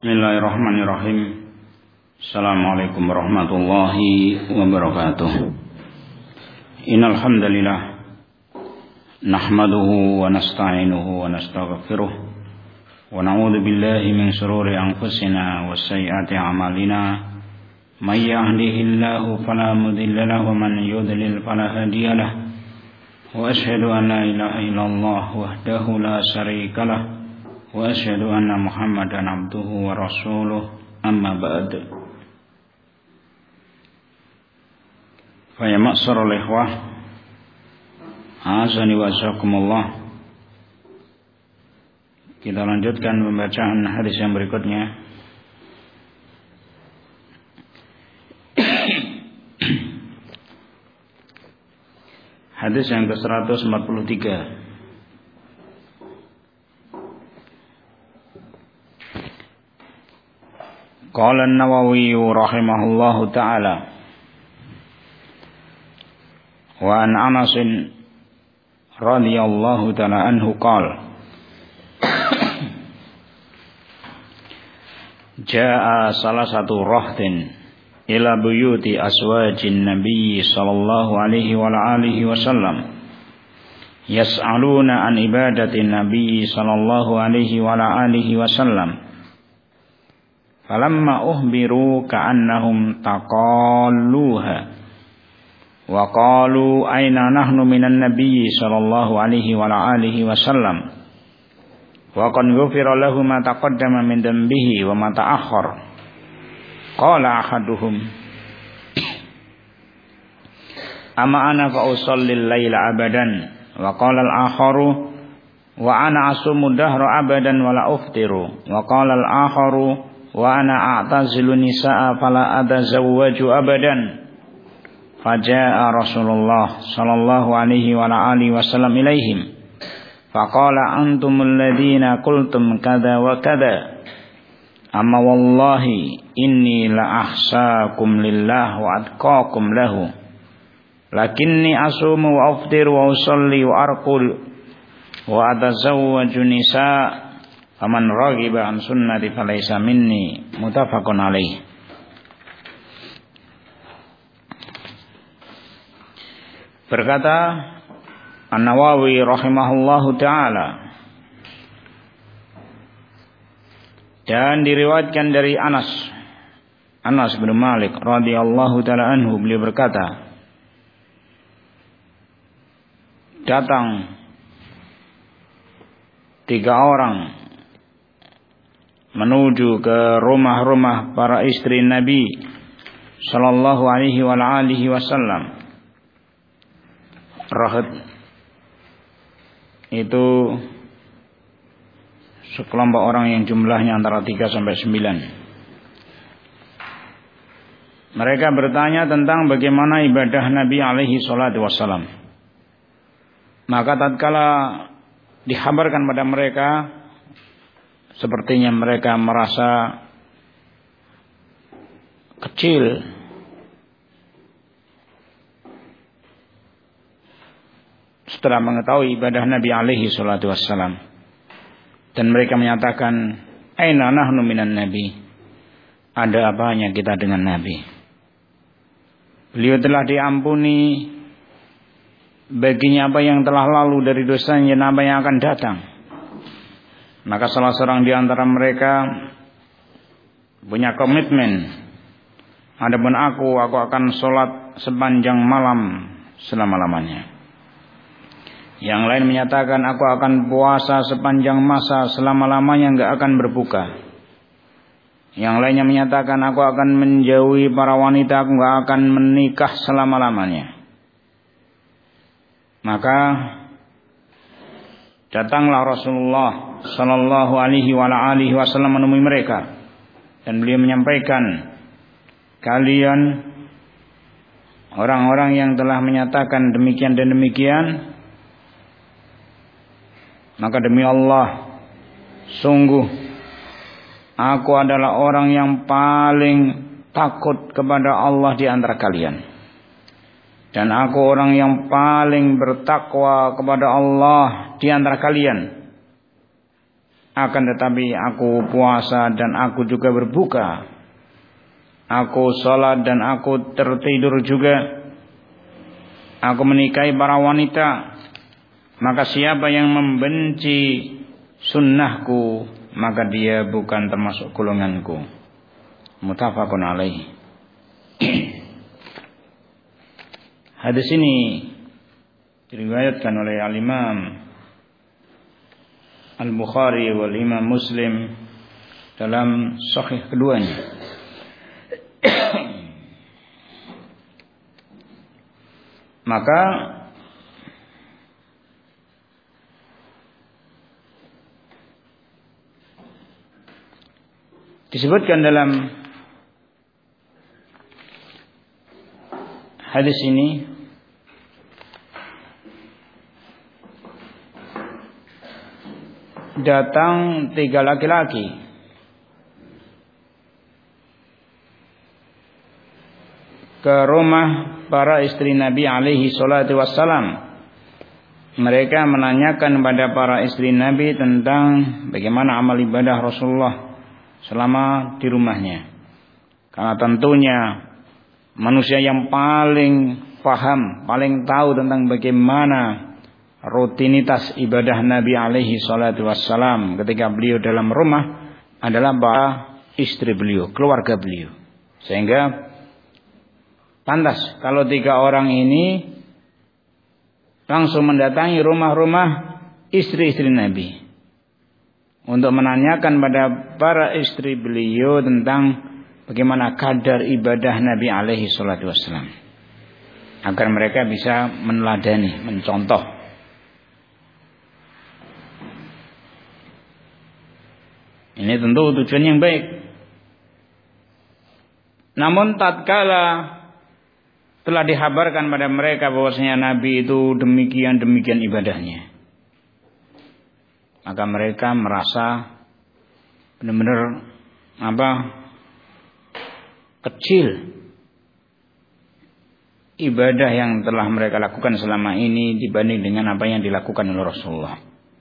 Bismillahirrahmanirrahim. Assalamualaikum warahmatullahi wabarakatuh. Innal hamdalillah nahmaduhu wa nasta'inuhu wa nastaghfiruh wa na'udzu billahi min shururi anfusina wa sayyiati a'malina. May yahdihillahu fala mudilla lahu wa man yudlil fala hadiya lahu. Wa asyhadu an la ilaha illallah wahdahu la syarika lahu. Wa asyhadu anna Muhammadan abduhu wa rasuluh, amma ba'd. Fa ya ma'sharul ikhwah, azani wa azakumullah. Kita lanjutkan pembacaan hadis yang berikutnya. Hadis yang ke-143. Qala an-Nawawi rahimahullahu ta'ala wa an Anas radhiyallahu ta'ala anhu qala jaa salah satu rahtin ila buyuti aswajin nabiy sallallahu alaihi wa alihi wasallam yas'aluna an ibadati nabiy sallallahu alaihi wa alihi wasallam. Falamma uhbiru ka'annahum taqalluha wa qalu aina nahnu minan nabiyyi sallallahu alaihi wa alihi wasallam wa qad ghufira lahu ma taqaddama min dhanbihi wa ma ta'akhkhar. Qala ahaduhum ama ana fa usalli al-laila abadan wa qala al-akharu wa ana asumu dahra abadan wa la uftiru wa qala al-akharu wa ana a'tazilu nisaa fala atazawwaju abadan. Faja'a Rasulullah sallallahu alaihi wa alihi wasallam ilaihim faqala antumul ladzina qultum kadza wa kadza amma wallahi inni la ahsaakum lillah wa atqakum lahu lakinni asumu wa aftiru wa usalli wa arqul wa atazawwaju nisaa faman raghiba an sunnati falaysa minni. Muttafaqun alaih. Berkata An-Nawawi rahimahullahu ta'ala, dan diriwayatkan dari Anas bin Malik radhiyallahu ta'ala anhu, beliau berkata, datang 3 orang menuju ke rumah-rumah para istri Nabi sallallahu alaihi wa alihi wasallam. Rahad itu sekelompok orang yang jumlahnya antara 3 sampai 9. Mereka bertanya tentang bagaimana ibadah Nabi alaihi salatu wasallam. Maka tatkala dikhabarkan pada mereka, sepertinya mereka merasa kecil setelah mengetahui ibadah Nabi alaihi salatu wassalam, dan mereka menyatakan aina nahnu minan nabi, ada apanya kita dengan Nabi? Beliau telah diampuni baginya apa yang telah lalu dari dosanya dan apa yang akan datang. Maka salah seorang di antara mereka punya komitmen, adapun aku akan sholat sepanjang malam selama-lamanya. Yang lain menyatakan aku akan puasa sepanjang masa selama-lamanya, enggak akan berbuka. Yang lainnya menyatakan aku akan menjauhi para wanita, aku enggak akan menikah selama-lamanya. Maka datanglah Rasulullah sallallahu alaihi wa alihi wasallam menemui mereka, dan beliau menyampaikan, kalian orang-orang yang telah menyatakan demikian dan demikian, maka demi Allah, sungguh aku adalah orang yang paling takut kepada Allah di antara kalian. Dan aku orang yang paling bertakwa kepada Allah di antara kalian. akan tetapi aku puasa dan aku juga berbuka, aku sholat dan aku tertidur juga, aku menikahi para wanita, maka siapa yang membenci sunnahku, maka dia bukan termasuk golonganku. Muttafaqun alaih. Hadis ini diriwayatkan oleh Al-Imam Al-Bukhari wal Imam Muslim dalam sahih keduanya. Maka disebutkan dalam hadis ini datang 3 laki-laki ke rumah para istri Nabi alaihi salatu wassalam. Mereka menanyakan kepada para istri Nabi tentang bagaimana amal ibadah Rasulullah selama di rumahnya. Karena tentunya manusia yang paling paham, paling tahu tentang bagaimana rutinitas ibadah Nabi alaihi salatu wassalam ketika beliau dalam rumah adalah para istri beliau, keluarga beliau. Sehingga pantas kalau 3 orang ini langsung mendatangi rumah-rumah istri-istri Nabi untuk menanyakan pada para istri beliau tentang bagaimana kadar ibadah Nabi alaihi salatu wassalam, agar mereka bisa meneladani, mencontoh. Ini tentu tujuan yang baik. Namun tatkala telah dikabarkan pada mereka bahwasanya Nabi itu demikian ibadahnya, maka mereka merasa benar-benar kecil ibadah yang telah mereka lakukan selama ini dibanding dengan apa yang dilakukan oleh Rasulullah.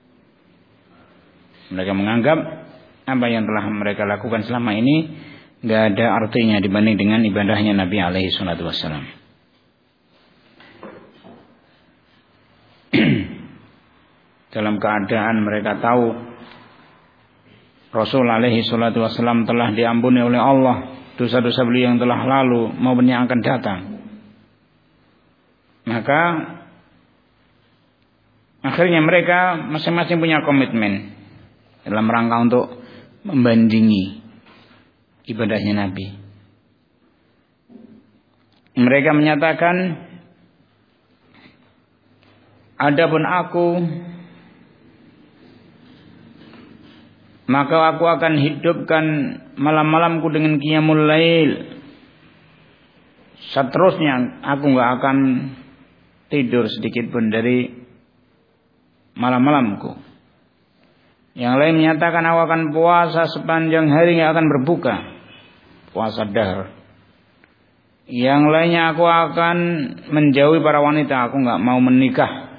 Mereka menganggap apa yang telah mereka lakukan selama ini tidak ada artinya dibanding dengan ibadahnya Nabi alaihi salatu wassalam. Dalam keadaan mereka tahu Rasul alaihi salatu wassalam telah diampuni oleh Allah dosa-dosa beliau yang telah lalu maupun yang akan datang, maka akhirnya mereka masing-masing punya komitmen dalam rangka untuk membandingi ibadahnya Nabi. Mereka menyatakan, adapun aku, maka aku akan hidupkan malam-malamku dengan qiyamul lail. Seterusnya aku enggak akan tidur sedikit pun dari malam-malamku. Yang lain menyatakan aku akan puasa sepanjang hari, enggak akan berbuka, puasa dahar. Yang lainnya aku akan menjauhi para wanita, aku enggak mau menikah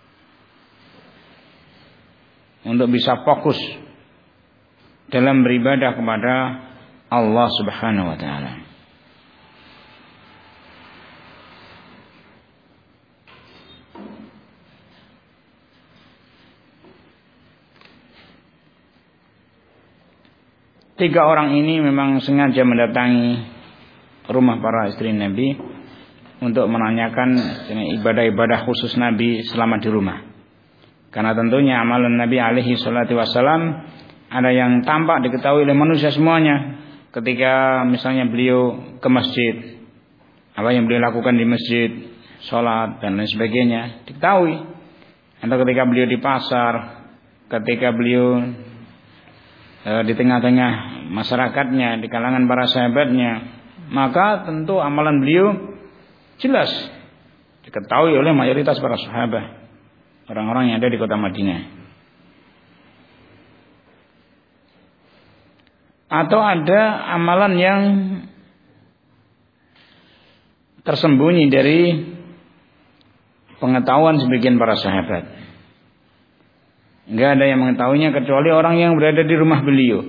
untuk bisa fokus dalam beribadah kepada Allah Subhanahu wa taala. Tiga orang ini memang sengaja mendatangi rumah para istri Nabi untuk menanyakan ibadah-ibadah khusus Nabi selama di rumah. Karena tentunya amalan Nabi alaihi salatu wassalam ada yang tampak diketahui oleh manusia semuanya. Ketika misalnya beliau ke masjid, apa yang beliau lakukan di masjid, sholat dan lain sebagainya diketahui. Atau ketika beliau di pasar, ketika beliau di tengah-tengah masyarakatnya, di kalangan para sahabatnya, maka tentu amalan beliau jelas diketahui oleh mayoritas para sahabat, orang-orang yang ada di kota Madinah. Atau ada amalan yang tersembunyi dari pengetahuan sebagian para sahabat, Enggak ada yang mengetahuinya kecuali orang yang berada di rumah beliau.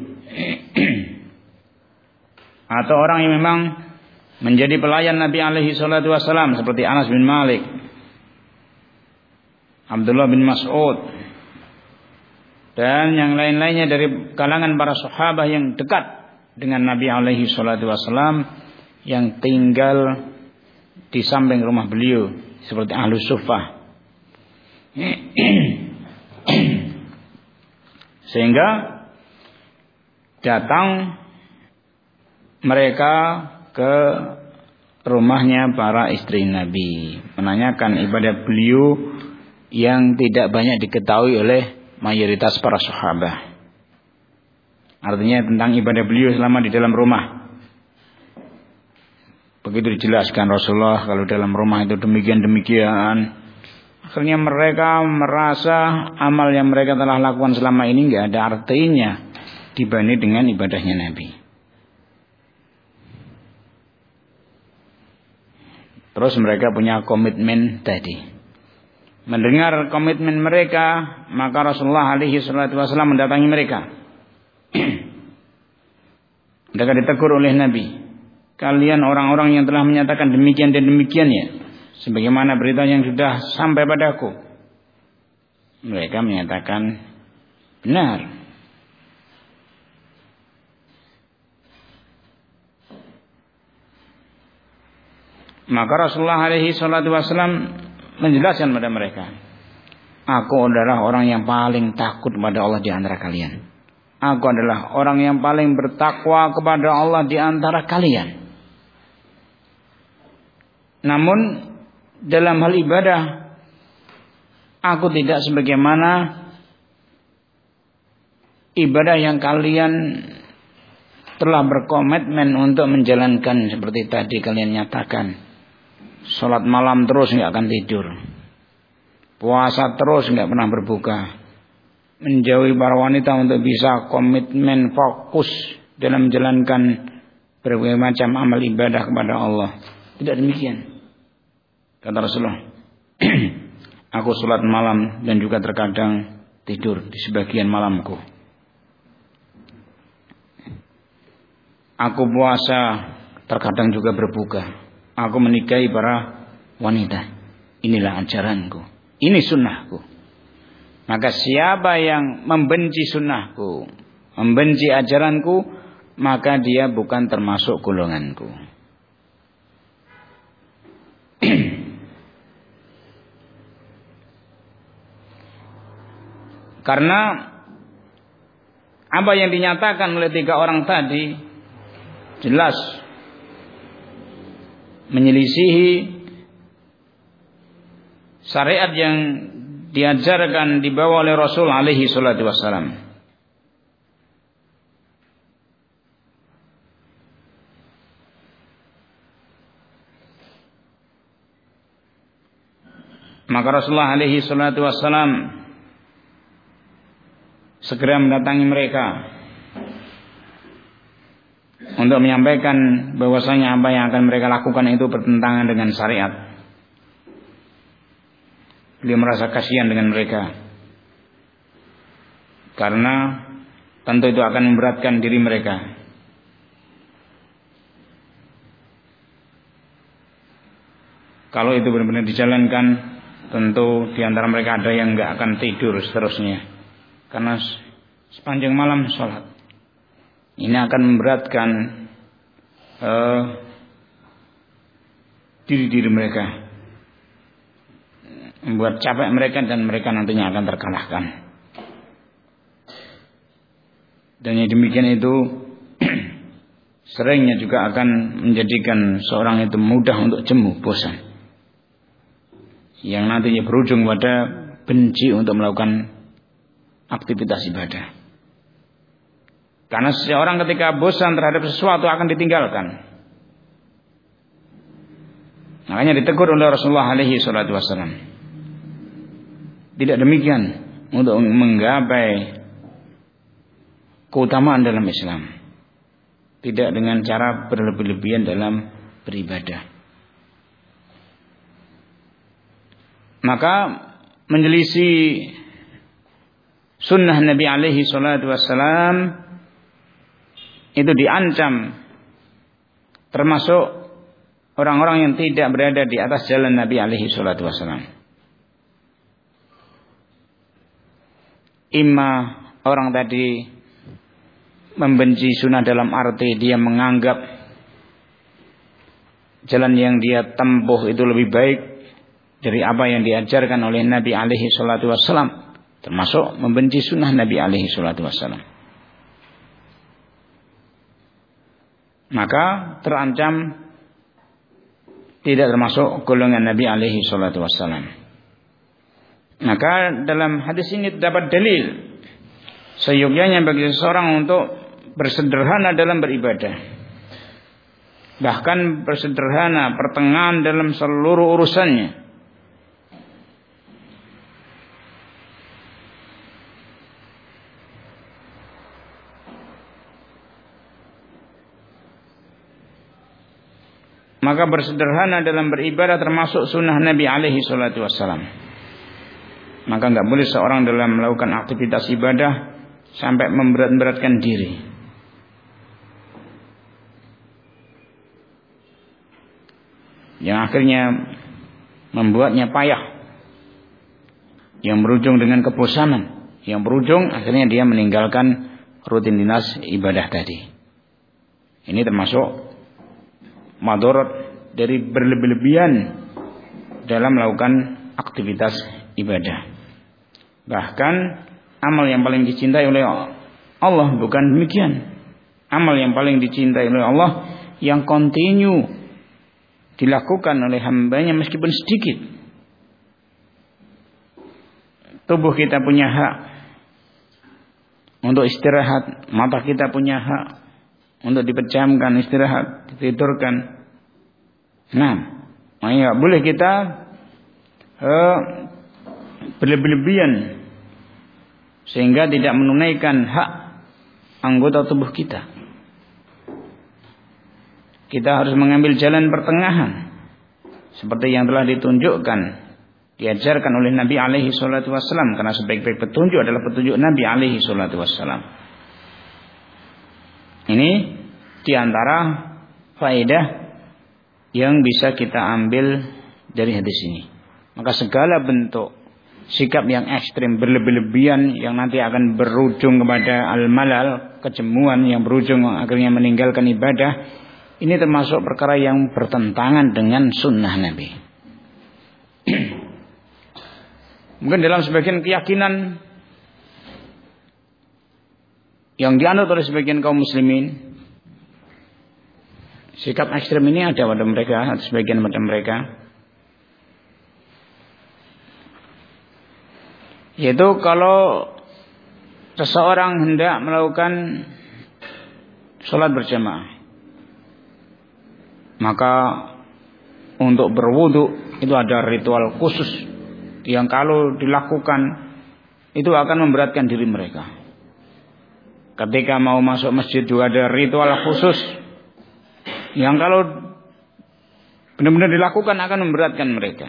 Atau orang yang memang menjadi pelayan Nabi alaihi salatu wasallam seperti Anas bin Malik, Abdullah bin Mas'ud, dan yang lain-lainnya dari kalangan para sahabat yang dekat dengan Nabi alaihi salatu wasallam yang tinggal di samping rumah beliau seperti Ahlus Suffah. Sehingga datang mereka ke rumahnya para istri Nabi, menanyakan ibadah beliau yang tidak banyak diketahui oleh mayoritas para sahabat. Artinya tentang ibadah beliau selama di dalam rumah. Begitu dijelaskan Rasulullah kalau dalam rumah itu demikian. Akhirnya mereka merasa amal yang mereka telah lakukan selama ini nggak ada artinya dibanding dengan ibadahnya Nabi. Terus mereka punya komitmen tadi. Mendengar komitmen mereka, maka Rasulullah alaihi salatu wasallam mendatangi mereka. Mereka ditegur oleh Nabi. Kalian orang-orang yang telah menyatakan demikian dan demikian ya, sebagaimana berita yang sudah sampai padaku. Mereka menyatakan benar. Maka Rasulullah alaihi salatu wasallam menjelaskan kepada mereka, aku adalah orang yang paling takut kepada Allah di antara kalian. Aku adalah orang yang paling bertakwa kepada Allah di antara kalian. Namun dalam hal ibadah, aku tidak sebagaimana ibadah yang kalian telah berkomitmen untuk menjalankan seperti tadi kalian nyatakan. Salat malam terus nggak akan tidur, puasa terus nggak pernah berbuka, menjauhi para wanita untuk bisa komitmen fokus dalam menjalankan berbagai macam amal ibadah kepada Allah. Tidak demikian, kata Rasulullah. Aku salat malam dan juga terkadang tidur di sebagian malamku. Aku puasa, terkadang juga berbuka. Aku menikahi para wanita. Inilah ajaranku. Ini sunnahku. Maka siapa yang membenci sunnahku, membenci ajaranku, maka dia bukan termasuk golonganku. Karena apa yang dinyatakan oleh 3 orang tadi jelas menyelisihi syariat yang diajarkan dibawa oleh Rasul alaihi salatu wassalam. Maka Rasulullah alaihi salatu wassalam segera mendatangi mereka untuk menyampaikan bahwasanya apa yang akan mereka lakukan itu bertentangan dengan syariat. Beliau merasa kasihan dengan mereka karena tentu itu akan memberatkan diri mereka. Kalau itu benar-benar dijalankan, tentu di antara mereka ada yang nggak akan tidur seterusnya karena sepanjang malam sholat. Ini akan memberatkan diri mereka, membuat capek mereka dan mereka nantinya akan terkalahkan. Dan yang demikian itu seringnya juga akan menjadikan seorang itu mudah untuk jemu, bosan, yang nantinya berujung pada benci untuk melakukan aktivitas ibadah. Karena seseorang ketika bosan terhadap sesuatu akan ditinggalkan. Makanya ditegur oleh Rasulullah alaihi salatu wassalam. Tidak demikian untuk menggapai keutamaan dalam Islam. Tidak dengan cara berlebih-lebihan dalam beribadah. Maka menyelisih sunnah Nabi alaihi salatu wassalam itu diancam, termasuk orang-orang yang tidak berada di atas jalan Nabi alaihi salatu wassalam. Imma orang tadi membenci sunnah dalam arti dia menganggap jalan yang dia tempuh itu lebih baik dari apa yang diajarkan oleh Nabi alaihi salatu wassalam, termasuk membenci sunnah Nabi alaihi salatu wassalam. Maka terancam tidak termasuk golongan Nabi alaihi salatu wassalam. Maka dalam hadis ini terdapat dalil seyogyanya bagi seseorang untuk bersederhana dalam beribadah, bahkan bersederhana pertengahan dalam seluruh urusannya. Maka bersederhana dalam beribadah termasuk sunnah Nabi alaihi salatu wassalam. Maka enggak boleh seorang dalam melakukan aktivitas ibadah sampai memberat-beratkan diri. Yang akhirnya membuatnya payah, yang berujung dengan kebosanan, yang berujung akhirnya dia meninggalkan rutinitas ibadah tadi. Ini termasuk madarat dari berlebih-lebihan dalam melakukan aktivitas ibadah. Bahkan amal yang paling dicintai oleh Allah bukan demikian. Amal yang paling dicintai oleh Allah yang kontinu dilakukan oleh hambanya meskipun sedikit. Tubuh kita punya hak untuk istirahat, mata kita punya hak untuk dipejamkan, istirahat, ditidurkan. Nah, makanya boleh kita berlebih-lebihan sehingga tidak menunaikan hak anggota tubuh kita. Kita harus mengambil jalan pertengahan seperti yang telah ditunjukkan, diajarkan oleh Nabi alaihi salatu wassalam, karena sebaik-baik petunjuk adalah petunjuk Nabi alaihi salatu wassalam. Ini diantara faedah yang bisa kita ambil dari hadis ini. Maka segala bentuk sikap yang ekstrim, berlebih-lebihan yang nanti akan berujung kepada al-malal, kejemuan yang berujung akhirnya meninggalkan ibadah, ini termasuk perkara yang bertentangan dengan sunnah Nabi. Mungkin dalam sebagian keyakinan yang dianut oleh sebagian kaum muslimin, sikap ekstrem ini ada pada mereka, atau sebagian pada mereka, yaitu kalau seseorang hendak melakukan sholat berjamaah, maka untuk berwudu itu ada ritual khusus yang kalau dilakukan itu akan memberatkan diri mereka. Ketika mau masuk masjid juga ada ritual khusus yang kalau benar-benar dilakukan akan memberatkan mereka.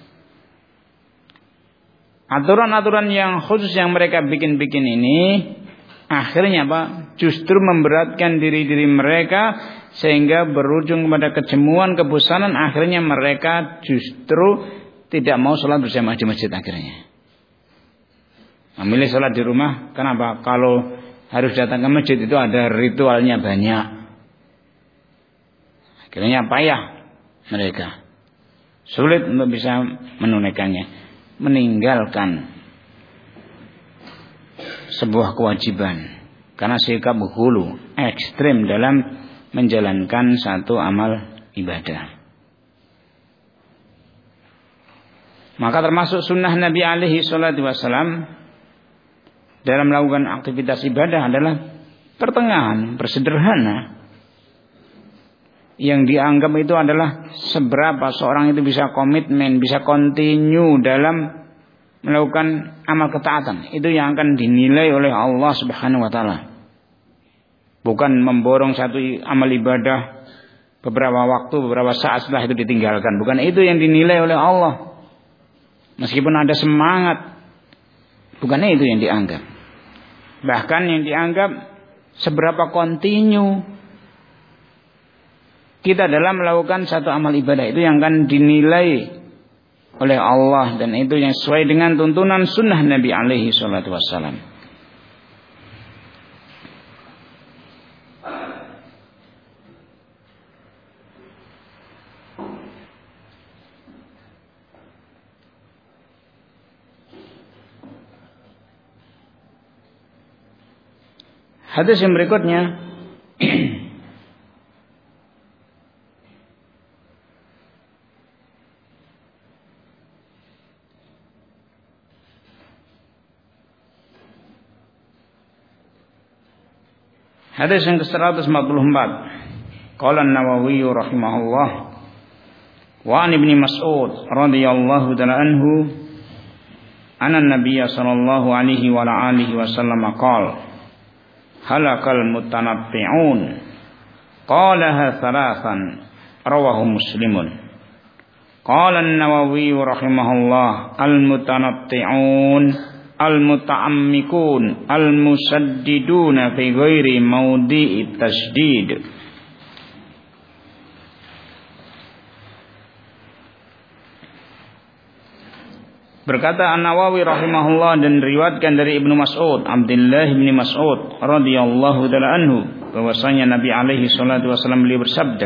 Aturan-aturan yang khusus yang mereka bikin-bikin ini akhirnya apa? Justru memberatkan diri-diri mereka sehingga berujung kepada kejemuan, kebosanan. Akhirnya mereka justru tidak mau sholat berjamaah di masjid akhirnya. Memilih sholat di rumah. Kenapa? Kalau harus datang ke masjid itu ada ritualnya banyak. Akhirnya payah mereka. Sulit untuk bisa menunaikannya. Meninggalkan sebuah kewajiban karena sikap hulu ekstrim dalam menjalankan satu amal ibadah. Maka termasuk sunnah Nabi alaihi salatu wassalam dalam melakukan aktivitas ibadah adalah pertengahan, bersederhana. Yang dianggap itu adalah seberapa seorang itu bisa komitmen, bisa continue dalam melakukan amal ketaatan. Itu yang akan dinilai oleh Allah Subhanahu wa taala. Bukan memborong satu amal ibadah beberapa waktu, beberapa saat setelah itu ditinggalkan. Bukan itu yang dinilai oleh Allah. Meskipun ada semangat, bukan itu yang dianggap. Bahkan yang dianggap seberapa kontinu kita dalam melakukan satu amal ibadah, itu yang akan dinilai oleh Allah, dan itu yang sesuai dengan tuntunan sunnah Nabi alaihi salatu wassalam. Hadis yang berikutnya hadis yang ke-144. Qala an-Nawawi rahimahullah wa an Ibnu Mas'ud radhiyallahu ta'ala anhu anna an-nabiy sallallahu alaihi wa alihi wasallam qala halakal mutanatti'un qalaha thalathan rawahu Muslimun. Qala an-Nawawi rahimahullah al-mutanatti'un al-muta'ammikun al-musaddiduna fi ghairi mawdi'i tasydid. Berkata An-Nawawi rahimahullah, dan riwayatkan dari Ibnu Mas'ud, Abdullah bin Mas'ud radhiyallahu ta'ala anhu, bahwasanya Nabi alaihi salatu wasallam beliau bersabda,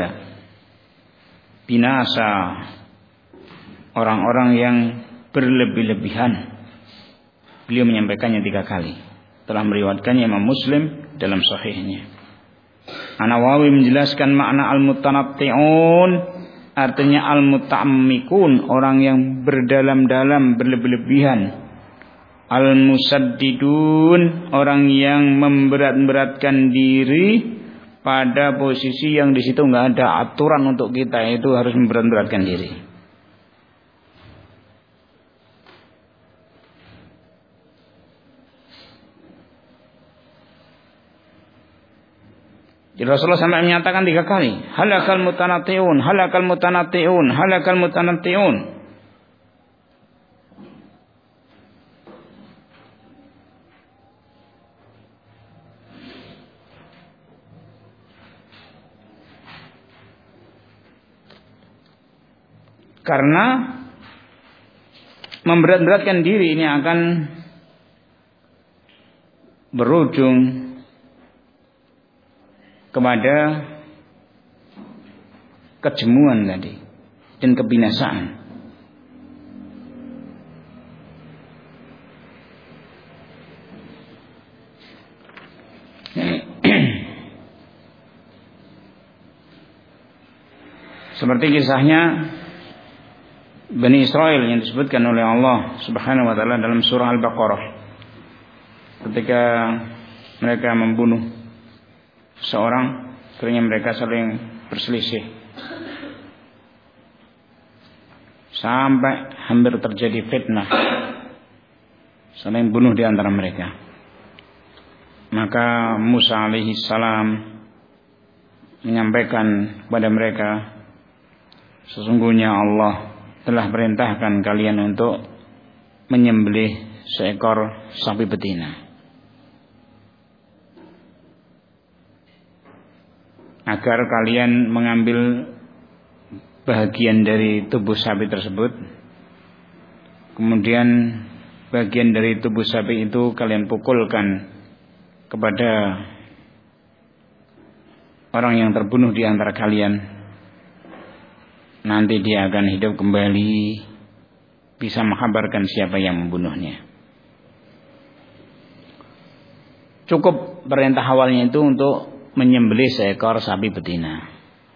binasa orang-orang yang berlebih-lebihan. Beliau menyampaikannya 3 kali. Telah meriwayatkannya Imam Muslim dalam sahihnya. An-Nawawi menjelaskan makna al-mutanatti'un, artinya al-muta'ammikun, orang yang berdalam-dalam, berlebih-lebihan. Al-musaddidun, orang yang memberat-beratkan diri pada posisi yang di situ nggak ada aturan untuk kita, itu harus memberat-beratkan diri. Jadi Rasulullah sampai menyatakan 3 kali, halakal mutanatti'un, halakal mutanatti'un, halakal mutanatti'un. Karena memberat-beratkan diri ini akan berujung kepada kejemuan tadi dan kebinasaan. Seperti kisahnya Bani Israel yang disebutkan oleh Allah Subhanahu wa taala dalam surah Al-Baqarah, ketika mereka membunuh seorang, akhirnya mereka saling berselisih sampai hampir terjadi fitnah, saling bunuh di antara mereka. Maka Musa alaihi salam menyampaikan kepada mereka, sesungguhnya Allah telah perintahkan kalian untuk menyembelih seekor sapi betina, agar kalian mengambil bagian dari tubuh sapi tersebut, kemudian bagian dari tubuh sapi itu kalian pukulkan kepada orang yang terbunuh di antara kalian. Nanti dia akan hidup kembali, bisa mengkabarkan siapa yang membunuhnya. Cukup perintah awalnya itu untuk menyembelih seekor sapi betina.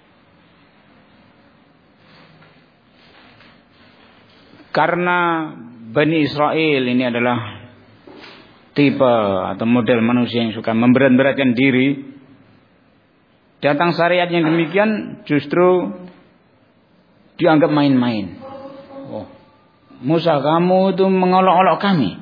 Karena Bani Israel ini adalah tipe atau model manusia yang suka memberat-beratkan diri, datang syariat yang demikian justru dianggap main-main. Oh, Musa, kamu itu mengolok-olok kami.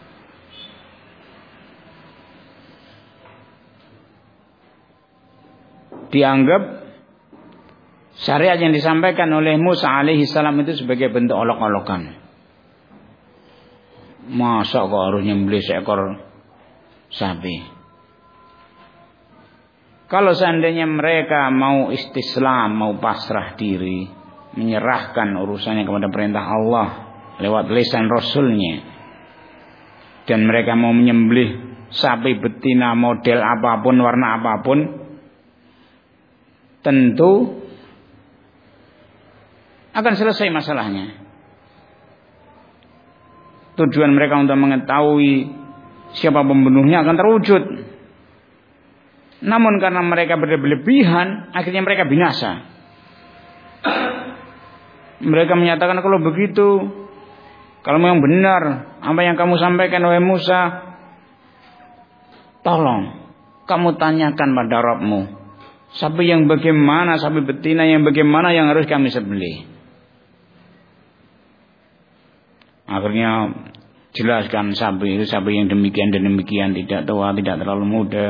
Dianggap syariat yang disampaikan oleh Musa alaihi salam itu sebagai bentuk olok-olokan. Masa kok harus nyembelih seekor sapi. Kalau seandainya mereka mau istislam, mau pasrah diri, menyerahkan urusannya kepada perintah Allah lewat lisan Rasulnya, dan mereka mau menyembelih sapi betina model apapun, warna apapun, tentu akan selesai masalahnya. Tujuan mereka untuk mengetahui siapa pembunuhnya akan terwujud. Namun karena mereka berlebihan, akhirnya mereka binasa. Mereka menyatakan, kalau begitu, kalau memang benar apa yang kamu sampaikan wahai Musa, tolong kamu tanyakan pada Rabbmu, sapi yang bagaimana, sapi betina yang bagaimana yang harus kami sembelih. Akhirnya jelaskan sapi itu sapi yang demikian dan demikian, tidak tua, tidak terlalu muda.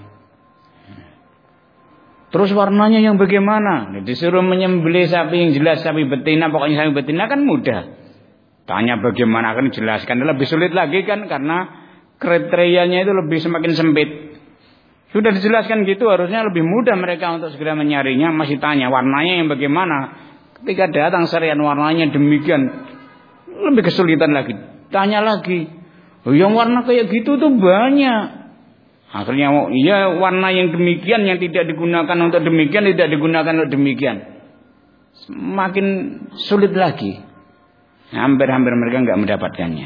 Terus warnanya yang bagaimana? Disuruh menyembelih sapi yang jelas sapi betina, pokoknya sapi betina kan mudah. Tanya bagaimana akan dijelaskan, lebih sulit lagi kan, karena kriterianya itu lebih semakin sempit. Sudah dijelaskan gitu, harusnya lebih mudah mereka untuk segera menyarinya. Masih tanya warnanya yang bagaimana. Ketika datang syariat warnanya demikian, lebih kesulitan lagi. Tanya lagi, yang warna kayak gitu tuh banyak. Akhirnya iya, warna yang demikian yang tidak digunakan untuk demikian, tidak digunakan untuk demikian. Semakin sulit lagi. Hampir-hampir mereka nggak mendapatkannya.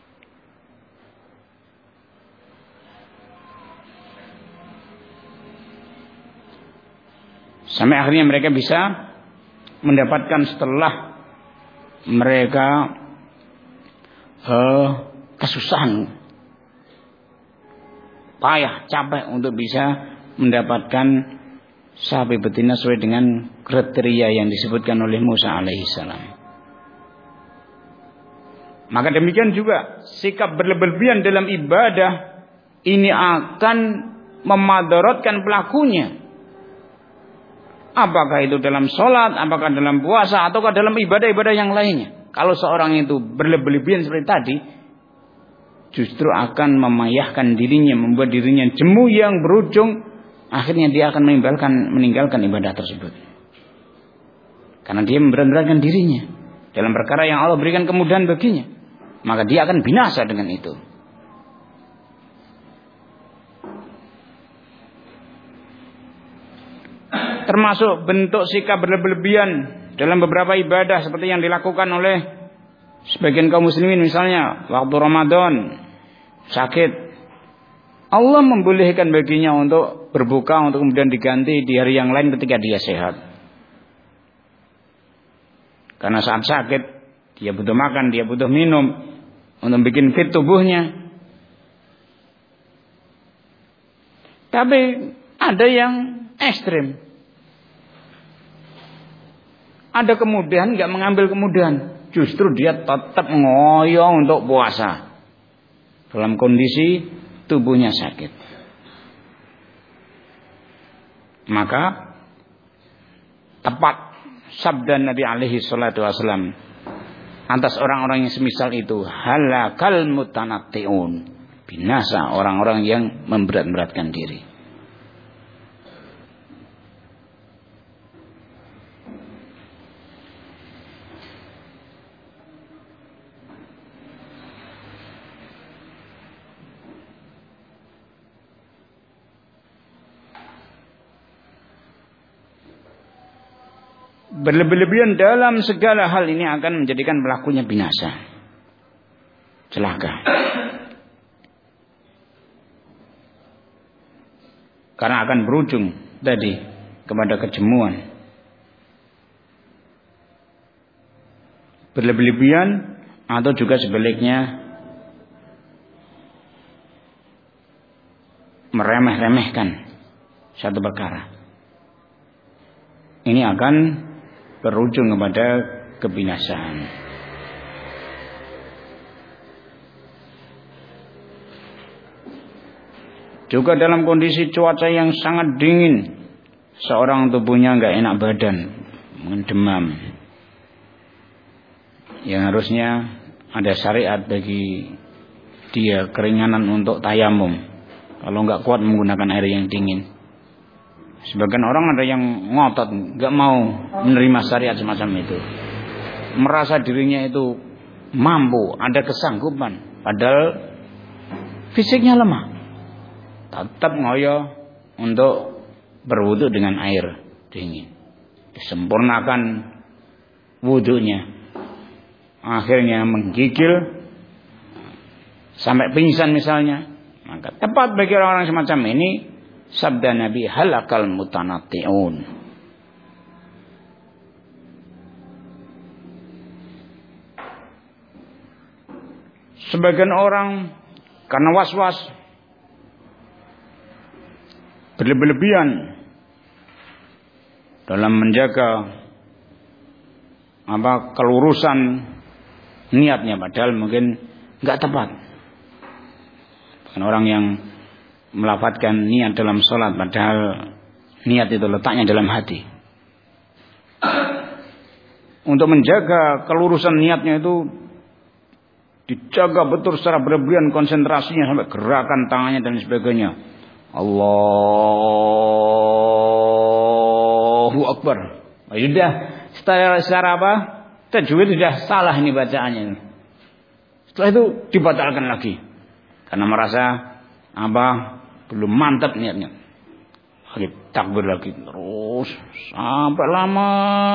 Sampai akhirnya mereka bisa mendapatkan setelah mereka kesusahan, payah, capek untuk bisa mendapatkan sapi betina sesuai dengan kriteria yang disebutkan oleh Musa alaihissalam. Maka demikian juga sikap berlebihan dalam ibadah ini akan memadaratkan pelakunya. Apakah itu dalam sholat, apakah dalam puasa, ataukah dalam ibadah-ibadah yang lainnya. Kalau seorang itu berlebihan seperti tadi, justru akan memayahkan dirinya, membuat dirinya jemu yang berujung akhirnya dia akan meninggalkan ibadah tersebut. Karena dia memberat-beratkan dirinya dalam perkara yang Allah berikan kemudahan baginya, maka dia akan binasa dengan itu. Termasuk bentuk sikap berlebihan dalam beberapa ibadah seperti yang dilakukan oleh sebagian kaum muslimin, misalnya waktu Ramadan sakit, Allah membolehkan baginya untuk berbuka, untuk kemudian diganti di hari yang lain ketika dia sehat. Karena saat sakit dia butuh makan, dia butuh minum untuk bikin fit tubuhnya. Tapi ada yang ekstrim. Ada kemudahan, nggak mengambil kemudahan, justru dia tetap ngoyo untuk puasa dalam kondisi tubuhnya sakit. Maka tepat sabda Nabi alaihi salatu wasallam atas orang-orang yang semisal itu, halakal mutanatti'un, binasa orang-orang yang memberat-beratkan diri. Berlebihan dalam segala hal ini akan menjadikan pelakunya binasa, celaka. Karena akan berujung tadi kepada kejemuan. Berlebihan atau juga sebaliknya meremeh-remehkan satu perkara. Ini akan berujung kepada kebinasaan. Juga dalam kondisi cuaca yang sangat dingin, seorang tubuhnya nggak enak badan, demam, yang harusnya ada syariat bagi dia keringanan untuk tayamum, Kalau nggak kuat menggunakan air yang dingin. Sebagian orang ada yang ngotot, nggak mau menerima syariat semacam itu. Merasa dirinya itu mampu, ada kesanggupan, padahal fisiknya lemah. Tetap ngoyo untuk berwudu dengan air dingin. Disempurnakan wudunya. Akhirnya menggigil sampai pingsan misalnya. Maka tepat bagi orang-orang semacam ini sabda Nabi, halakal mutanatti'un. Sebagian orang karena was-was berlebihan dalam menjaga kelurusan niatnya, padahal mungkin nggak tepat. Bukan orang yang melafadzkan niat dalam sholat, padahal niat itu letaknya dalam hati. Untuk menjaga kelurusan niatnya itu dijaga betul secara berlebihan, konsentrasinya sampai gerakan tangannya dan sebagainya. Allahu Akbar. Sudah secara apa? Tajwid sudah salah ini bacaannya. Setelah itu dibatalkan lagi karena merasa belum mantap niatnya. Lagi takbir lagi terus sampai lama.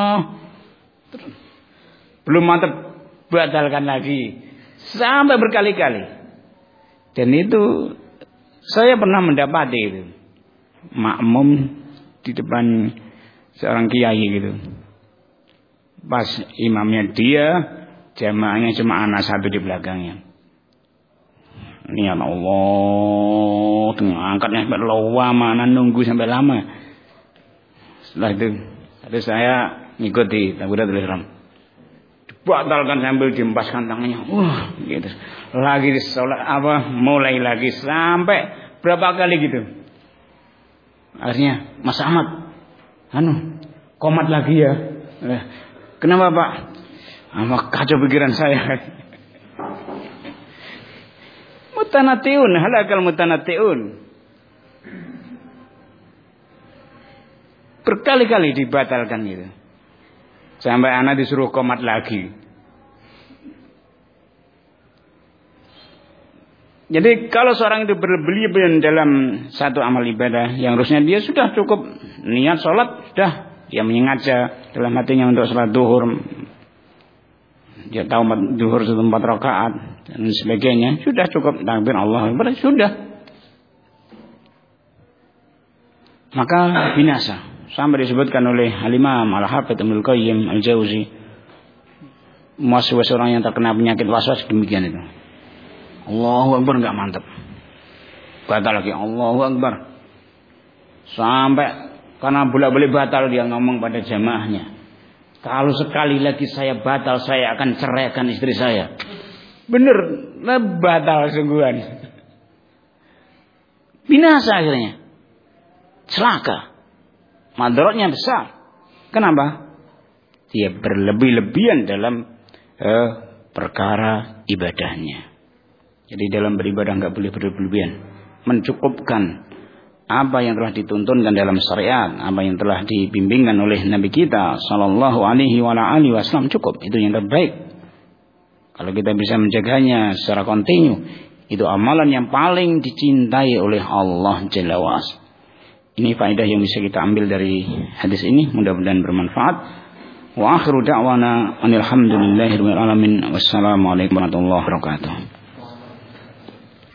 Belum mantap, batalkan lagi. Sampai berkali-kali. Dan itu saya pernah mendapati itu. Makmum di depan seorang kiai gitu. Pas imamnya dia, jamaahnya cuma anak satu di belakangnya. Niat Allah, angkatnya sampai lama, nunggu sampai lama. Setelah itu, saya ngikuti takbiratul ihram. Batalkan sambil diempaskan tangannya. Gitu. Lagi sholat mulai lagi sampai berapa kali gitu. Akhirnya Mas Ahmad, komat lagi ya. Kenapa Pak? Kacau pikiran saya. Mutanatti'un, halakal mutanatti'un. Berkali-kali dibatalkan gitu. Sampai anak disuruh komat lagi. Jadi kalau seorang itu berlebihan dalam satu amal ibadah yang harusnya dia sudah cukup niat sholat, sudah dia menyengaja dalam hatinya untuk sholat duhur, dia tahu duhur itu 4 rakaat dan sebagainya, sudah cukup takbir Allah Akbar, sudah, maka binasa. Sampai disebutkan oleh Al-Imam Al-Hafidz Ibnul Qayyim Al-Jauzi, waswas orang yang terkena penyakit waswas demikian itu. Allahu Akbar enggak mantap, batal lagi Allahu Akbar, sampai karena bolak-balik batal dia ngomong pada jamaahnya, kalau sekali lagi saya batal, saya akan ceraikan istri saya. Bener, batal sungguhan. Binasa akhirnya, celaka. Madaratnya besar. Kenapa? Dia berlebih-lebihan dalam perkara ibadahnya. Jadi dalam beribadah enggak boleh berlebihan. Mencukupkan apa yang telah dituntunkan dalam syariat, apa yang telah dibimbingkan oleh Nabi kita sallallahu alaihi wasallam, cukup. Itu yang terbaik. Kalau kita bisa menjaganya secara kontinu, itu amalan yang paling dicintai oleh Allah Jalla wa'ala. Ini faedah yang bisa kita ambil dari hadis ini, mudah-mudahan bermanfaat. Wa akhiru da'wana alhamdulillahirabbil alamin. Wassalamualaikum warahmatullahi wabarakatuh.